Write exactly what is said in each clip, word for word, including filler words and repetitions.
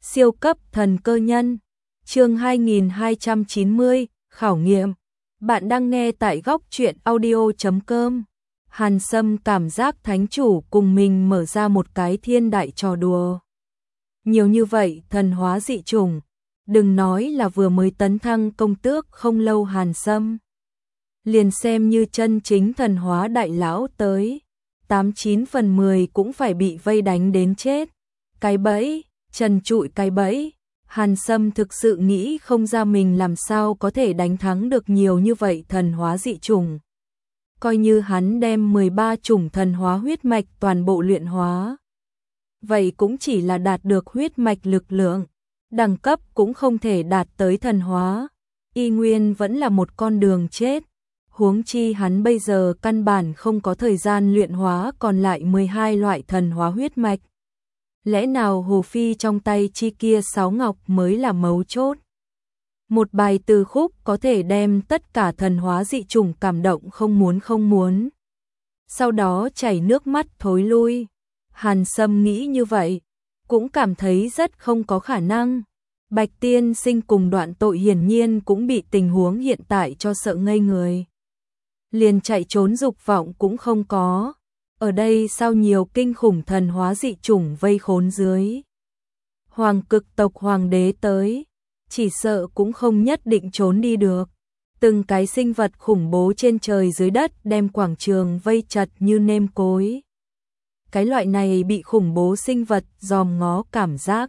Siêu cấp thần cơ nhân, chương hai nghìn hai trăm chín mươi, khảo nghiệm. Bạn đang nghe tại góc truyện audio chấm com. Hàn Sâm cảm giác thánh chủ cùng mình mở ra một cái thiên đại trò đùa. Nhiều như vậy thần hóa dị chủng, đừng nói là vừa mới tấn thăng công tước không lâu Hàn Sâm. Liền xem như chân chính thần hóa đại lão tới, tám chín phần mười cũng phải bị vây đánh đến chết. Cái bẫy, trần trụi cái bẫy, Hàn Sâm thực sự nghĩ không ra mình làm sao có thể đánh thắng được nhiều như vậy thần hóa dị chủng. Coi như hắn đem mười ba chủng thần hóa huyết mạch toàn bộ luyện hóa, vậy cũng chỉ là đạt được huyết mạch lực lượng, đẳng cấp cũng không thể đạt tới thần hóa, y nguyên vẫn là một con đường chết. Huống chi hắn bây giờ căn bản không có thời gian luyện hóa còn lại mười hai loại thần hóa huyết mạch. Lẽ nào Hồ Phi trong tay chi kia sáu ngọc mới là mấu chốt? Một bài từ khúc có thể đem tất cả thần hóa dị chủng cảm động không muốn không muốn. Sau đó chảy nước mắt thối lui. Hàn Sâm nghĩ như vậy, cũng cảm thấy rất không có khả năng. Bạch Tiên Sinh cùng Đoạn Tội hiển nhiên cũng bị tình huống hiện tại cho sợ ngây người. Liền chạy trốn dục vọng cũng không có. Ở đây sao nhiều kinh khủng thần hóa dị chủng vây khốn dưới. Hoàng cực tộc hoàng đế tới, chỉ sợ cũng không nhất định trốn đi được. Từng cái sinh vật khủng bố trên trời dưới đất đem quảng trường vây chặt như nêm cối. Cái loại này bị khủng bố sinh vật dòm ngó cảm giác.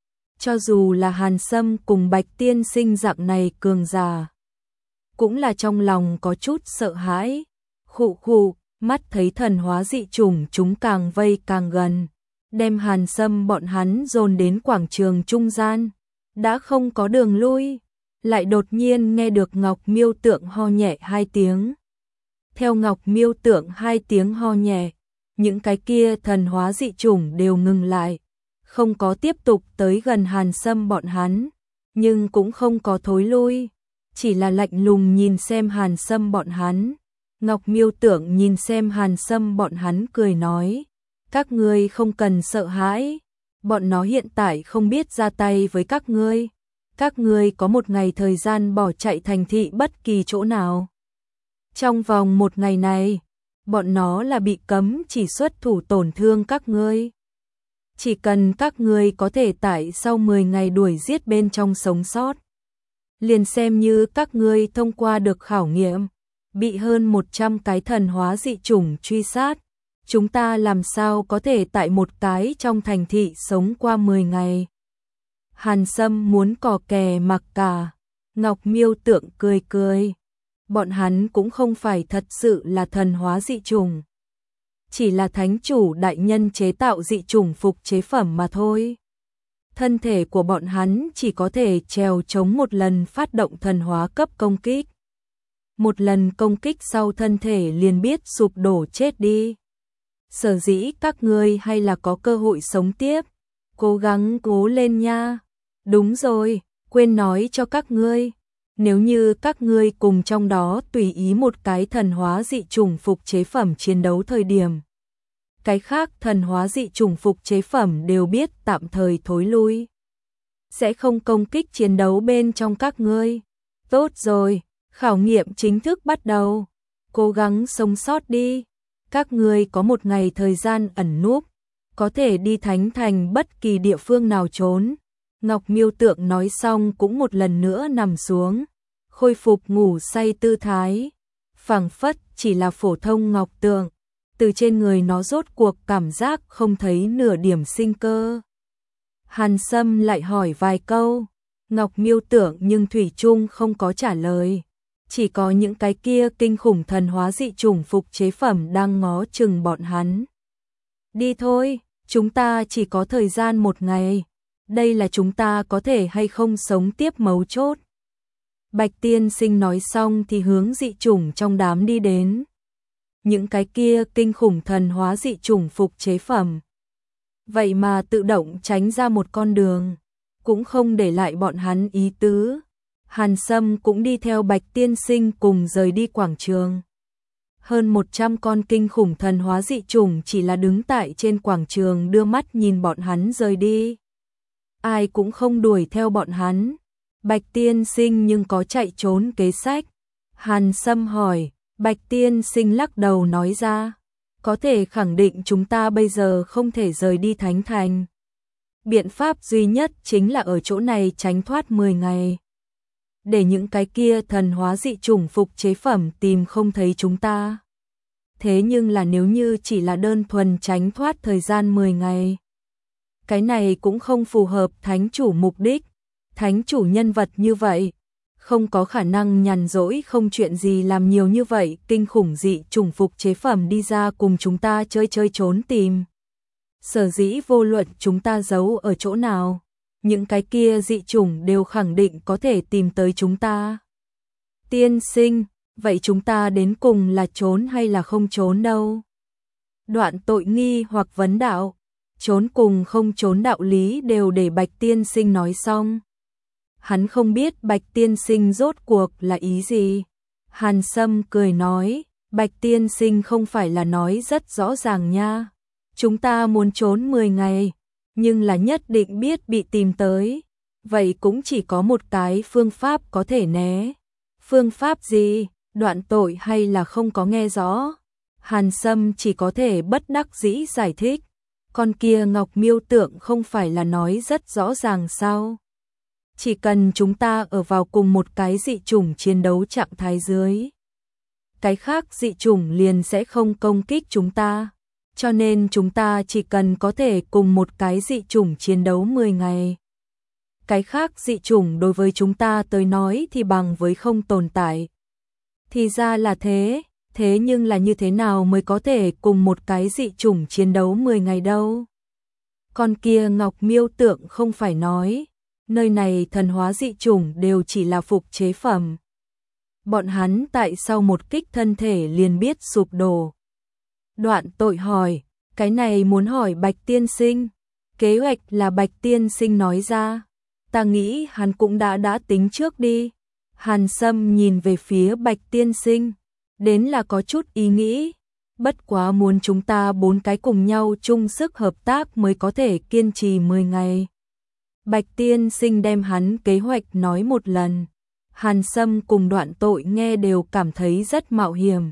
Cho dù là Hàn Sâm cùng Bạch Tiên Sinh dạng này cường giả, cũng là trong lòng có chút sợ hãi. Khụ khụ, mắt thấy thần hóa dị chủng chúng càng vây càng gần, đem Hàn Sâm bọn hắn dồn đến quảng trường trung gian, đã không có đường lui, lại đột nhiên nghe được Ngọc Miêu Tượng ho nhẹ hai tiếng. Theo Ngọc Miêu Tượng hai tiếng ho nhẹ, những cái kia thần hóa dị chủng đều ngừng lại, không có tiếp tục tới gần Hàn Sâm bọn hắn, nhưng cũng không có thối lui, chỉ là lạnh lùng nhìn xem Hàn Sâm bọn hắn. Ngọc Miêu Tượng nhìn xem Hàn Sâm bọn hắn cười nói, các ngươi không cần sợ hãi, bọn nó hiện tại không biết ra tay với các ngươi, các ngươi có một ngày thời gian bỏ chạy thành thị bất kỳ chỗ nào. Trong vòng một ngày này, bọn nó là bị cấm chỉ xuất thủ tổn thương các ngươi. Chỉ cần các ngươi có thể tại sau mười ngày đuổi giết bên trong sống sót, liền xem như các ngươi thông qua được khảo nghiệm. Bị hơn một trăm cái thần hóa dị chủng truy sát, chúng ta làm sao có thể tại một cái trong thành thị sống qua mười ngày. Hàn Sâm muốn cò kè mặc cả. Ngọc Miêu Tượng cười cười. Bọn hắn cũng không phải thật sự là thần hóa dị chủng, chỉ là thánh chủ đại nhân chế tạo dị chủng phục chế phẩm mà thôi. Thân thể của bọn hắn chỉ có thể trèo chống một lần phát động thần hóa cấp công kích. Một lần công kích sau thân thể liền biết sụp đổ chết đi. Sở dĩ các ngươi hay là có cơ hội sống tiếp, cố gắng cố lên nha. Đúng rồi, quên nói cho các ngươi, nếu như các ngươi cùng trong đó tùy ý một cái thần hóa dị chủng phục chế phẩm chiến đấu thời điểm, cái khác thần hóa dị chủng phục chế phẩm đều biết tạm thời thối lui, sẽ không công kích chiến đấu bên trong các ngươi. Tốt rồi, khảo nghiệm chính thức bắt đầu, cố gắng sống sót đi. Các ngươi có một ngày thời gian ẩn núp, có thể đi thánh thành bất kỳ địa phương nào trốn. Ngọc Miêu Tượng nói xong cũng một lần nữa nằm xuống, khôi phục ngủ say tư thái, phảng phất chỉ là phổ thông ngọc tượng, từ trên người nó rốt cuộc cảm giác không thấy nửa điểm sinh cơ. Hàn Sâm lại hỏi vài câu, Ngọc Miêu Tượng nhưng thủy chung không có trả lời. Chỉ có những cái kia kinh khủng thần hóa dị chủng phục chế phẩm đang ngó chừng bọn hắn. Đi thôi, chúng ta chỉ có thời gian một ngày. Đây là chúng ta có thể hay không sống tiếp mấu chốt. Bạch Tiên Sinh nói xong thì hướng dị chủng trong đám đi đến. Những cái kia kinh khủng thần hóa dị chủng phục chế phẩm, vậy mà tự động tránh ra một con đường, cũng không để lại bọn hắn ý tứ. Hàn Sâm cũng đi theo Bạch Tiên Sinh cùng rời đi quảng trường. Hơn một trăm con kinh khủng thần hóa dị chủng chỉ là đứng tại trên quảng trường đưa mắt nhìn bọn hắn rời đi. ai cũng không đuổi theo bọn hắn. Bạch tiên sinh nhưng có chạy trốn kế sách? Hàn Sâm hỏi. Bạch tiên sinh lắc đầu nói ra, có thể khẳng định chúng ta bây giờ không thể rời đi Thánh Thành. Biện pháp duy nhất chính là ở chỗ này tránh thoát mười ngày. Để những cái kia thần hóa dị chủng phục chế phẩm tìm không thấy chúng ta. Thế nhưng là nếu như chỉ là đơn thuần tránh thoát thời gian mười ngày. Cái này cũng không phù hợp thánh chủ mục đích. Thánh chủ nhân vật như vậy, không có khả năng nhàn rỗi không chuyện gì làm nhiều như vậy, kinh khủng dị chủng phục chế phẩm đi ra cùng chúng ta chơi chơi trốn tìm. Sở dĩ vô luận chúng ta giấu ở chỗ nào, những cái kia dị chủng đều khẳng định có thể tìm tới chúng ta. Tiên sinh, vậy chúng ta đến cùng là trốn hay là không trốn đâu? Đoạn Tội nghi hoặc vấn đạo, trốn cùng không trốn đạo lý đều để Bạch tiên sinh nói xong. Hắn không biết Bạch tiên sinh rốt cuộc là ý gì. Hàn Sâm cười nói, Bạch tiên sinh không phải là nói rất rõ ràng nha. Chúng ta muốn trốn mười ngày, nhưng là nhất định biết bị tìm tới. Vậy cũng chỉ có một cái phương pháp có thể né. Phương pháp gì? Đoạn Tội hay là không có nghe rõ. Hàn Sâm chỉ có thể bất đắc dĩ giải thích. Con kia Ngọc Miêu Tượng không phải là nói rất rõ ràng sao? Chỉ cần chúng ta ở vào cùng một cái dị chủng chiến đấu trạng thái dưới, cái khác dị chủng liền sẽ không công kích chúng ta. Cho nên chúng ta chỉ cần có thể cùng một cái dị chủng chiến đấu mười ngày. Cái khác dị chủng đối với chúng ta tới nói thì bằng với không tồn tại. Thì ra là thế, thế nhưng là như thế nào mới có thể cùng một cái dị chủng chiến đấu mười ngày đâu? Con kia Ngọc Miêu Tượng không phải nói, nơi này thần hóa dị chủng đều chỉ là phục chế phẩm. Bọn hắn tại sao một kích thân thể liền biết sụp đổ? Đoạn Tội hỏi, cái này muốn hỏi Bạch tiên sinh. Kế hoạch là Bạch tiên sinh nói ra. Ta nghĩ hắn cũng đã đã tính trước đi. Hàn Sâm nhìn về phía Bạch tiên sinh, đến là có chút ý nghĩ. Bất quá muốn chúng ta bốn cái cùng nhau chung sức hợp tác mới có thể kiên trì mười ngày. Bạch tiên sinh đem hắn kế hoạch nói một lần. Hàn Sâm cùng Đoạn Tội nghe đều cảm thấy rất mạo hiểm.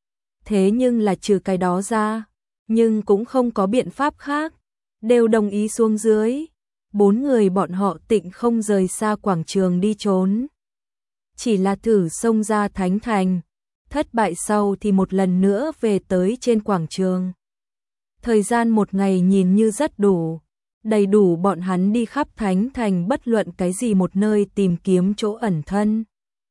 Thế nhưng là trừ cái đó ra, nhưng cũng không có biện pháp khác. Đều đồng ý xuống dưới. Bốn người bọn họ tịnh không rời xa quảng trường đi trốn. Chỉ là thử xông ra Thánh Thành. Thất bại sau thì một lần nữa về tới trên quảng trường. Thời gian một ngày nhìn như rất đủ. Đầy đủ bọn hắn đi khắp Thánh Thành bất luận cái gì một nơi tìm kiếm chỗ ẩn thân.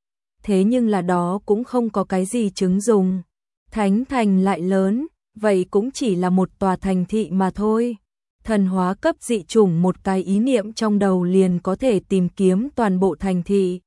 Thế nhưng là đó cũng không có cái gì chứng dùng. Thánh Thành lại lớn, vậy cũng chỉ là một tòa thành thị mà thôi. Thần hóa cấp dị chủng một cái ý niệm trong đầu liền có thể tìm kiếm toàn bộ thành thị.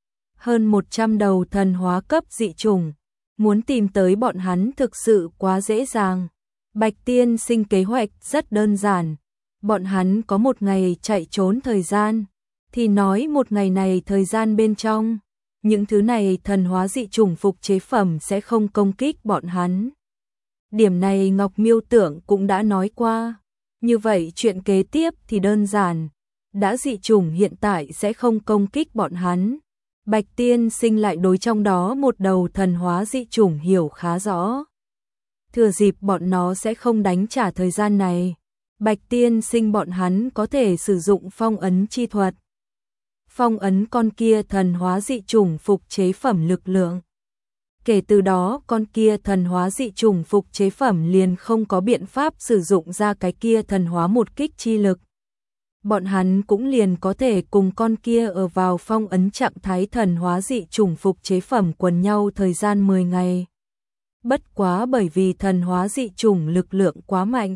Hơn một trăm đầu thần hóa cấp dị chủng, muốn tìm tới bọn hắn thực sự quá dễ dàng. Bạch tiên sinh kế hoạch rất đơn giản. Bọn hắn có một ngày chạy trốn thời gian, thì nói một ngày này thời gian bên trong, những thứ này thần hóa dị chủng phục chế phẩm sẽ không công kích bọn hắn. Điểm này Ngọc Miêu Tượng cũng đã nói qua. Như vậy chuyện kế tiếp thì đơn giản. Đã dị chủng hiện tại sẽ không công kích bọn hắn. Bạch tiên sinh lại đối trong đó một đầu thần hóa dị chủng hiểu khá rõ. Thừa dịp bọn nó sẽ không đánh trả thời gian này, Bạch tiên sinh bọn hắn có thể sử dụng phong ấn chi thuật. Phong ấn con kia thần hóa dị chủng phục chế phẩm lực lượng. Kể từ đó con kia thần hóa dị chủng phục chế phẩm liền không có biện pháp sử dụng ra cái kia thần hóa một kích chi lực. Bọn hắn cũng liền có thể cùng con kia ở vào phong ấn trạng thái thần hóa dị chủng phục chế phẩm quần nhau thời gian mười ngày. Bất quá bởi vì thần hóa dị chủng lực lượng quá mạnh.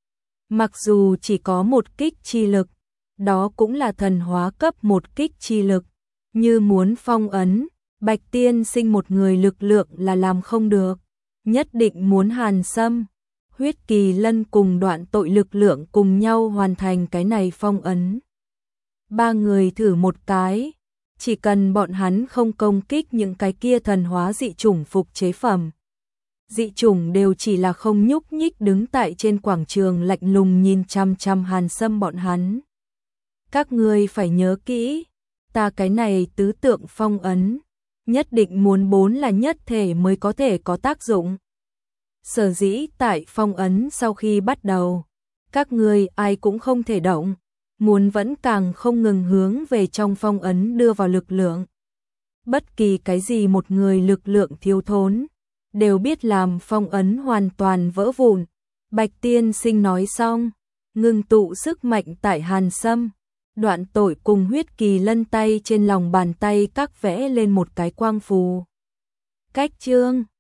Mặc dù chỉ có một kích chi lực, đó cũng là thần hóa cấp một kích chi lực. Như muốn phong ấn, Bạch tiên sinh một người lực lượng là làm không được. Nhất định muốn Hàn Sâm, Huyết Kỳ Lân cùng Đoạn Tội lực lượng cùng nhau hoàn thành cái này phong ấn. Ba người thử một cái, chỉ cần bọn hắn không công kích những cái kia thần hóa dị chủng phục chế phẩm. Dị chủng đều chỉ là không nhúc nhích đứng tại trên quảng trường lạnh lùng nhìn chăm chăm Hàn Sâm bọn hắn. Các ngươi phải nhớ kỹ, ta cái này tứ tượng phong ấn, nhất định muốn bốn là nhất thể mới có thể có tác dụng. Sở dĩ tại phong ấn sau khi bắt đầu, các ngươi ai cũng không thể động, muốn vẫn càng không ngừng hướng về trong phong ấn đưa vào lực lượng. Bất kỳ cái gì một người lực lượng thiếu thốn, đều biết làm phong ấn hoàn toàn vỡ vụn. Bạch tiên sinh nói xong, ngừng tụ sức mạnh tại Hàn Sâm, Đoạn Tội cùng Huyết Kỳ Lân tay trên lòng bàn tay các vẽ lên một cái quang phù. Cách chương